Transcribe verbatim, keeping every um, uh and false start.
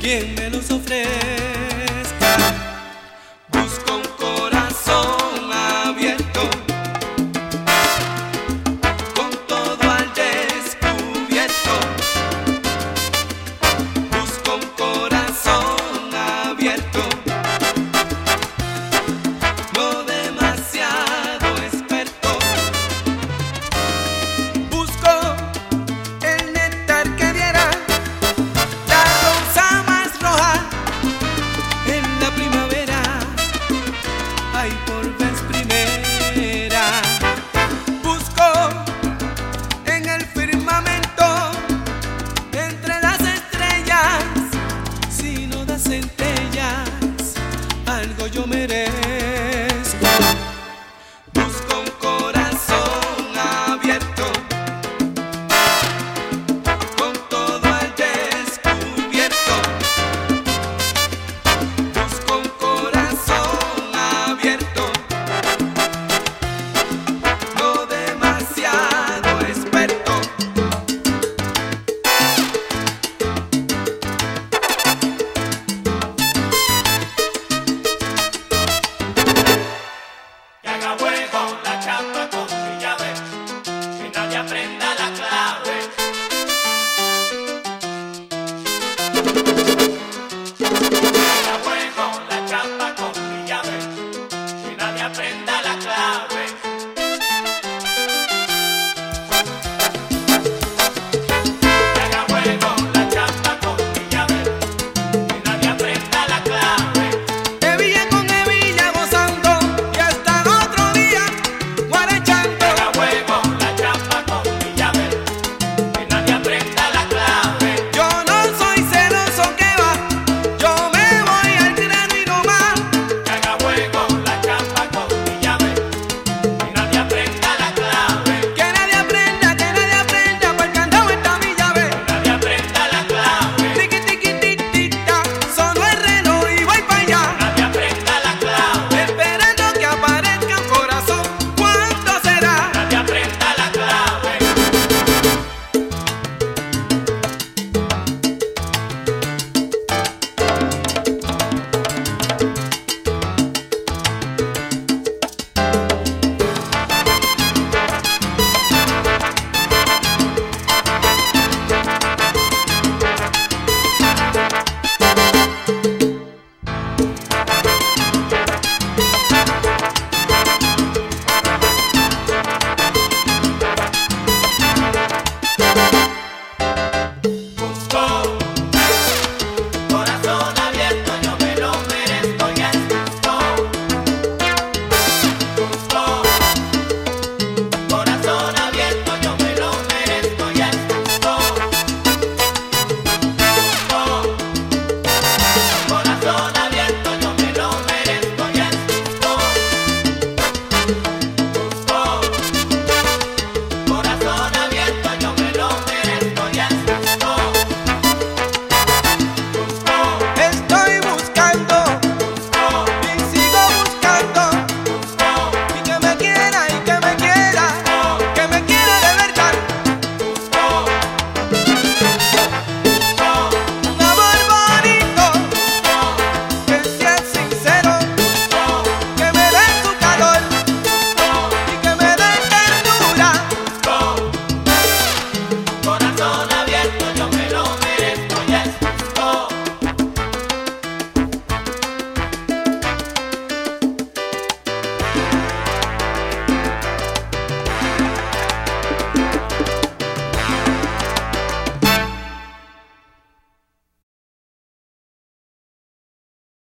quien me los ofrezca. Busco un corazón abierto, con todo al descubierto. Busco un corazón abierto, no demasiado experto. Busco el néctar que diera la rosa más roja en la primavera, ay, por vez primera. Busco en el firmamento, entre las estrellas, si no das centellas, algo yo merezco. Busco un corazón abierto, con todo al descubierto. Busco un corazón abierto, no demasiado experto. Que haga juego la chapa con su llave, que nadie aprenda la clave. Que haga juego la chapa con su llave, que nadie aprenda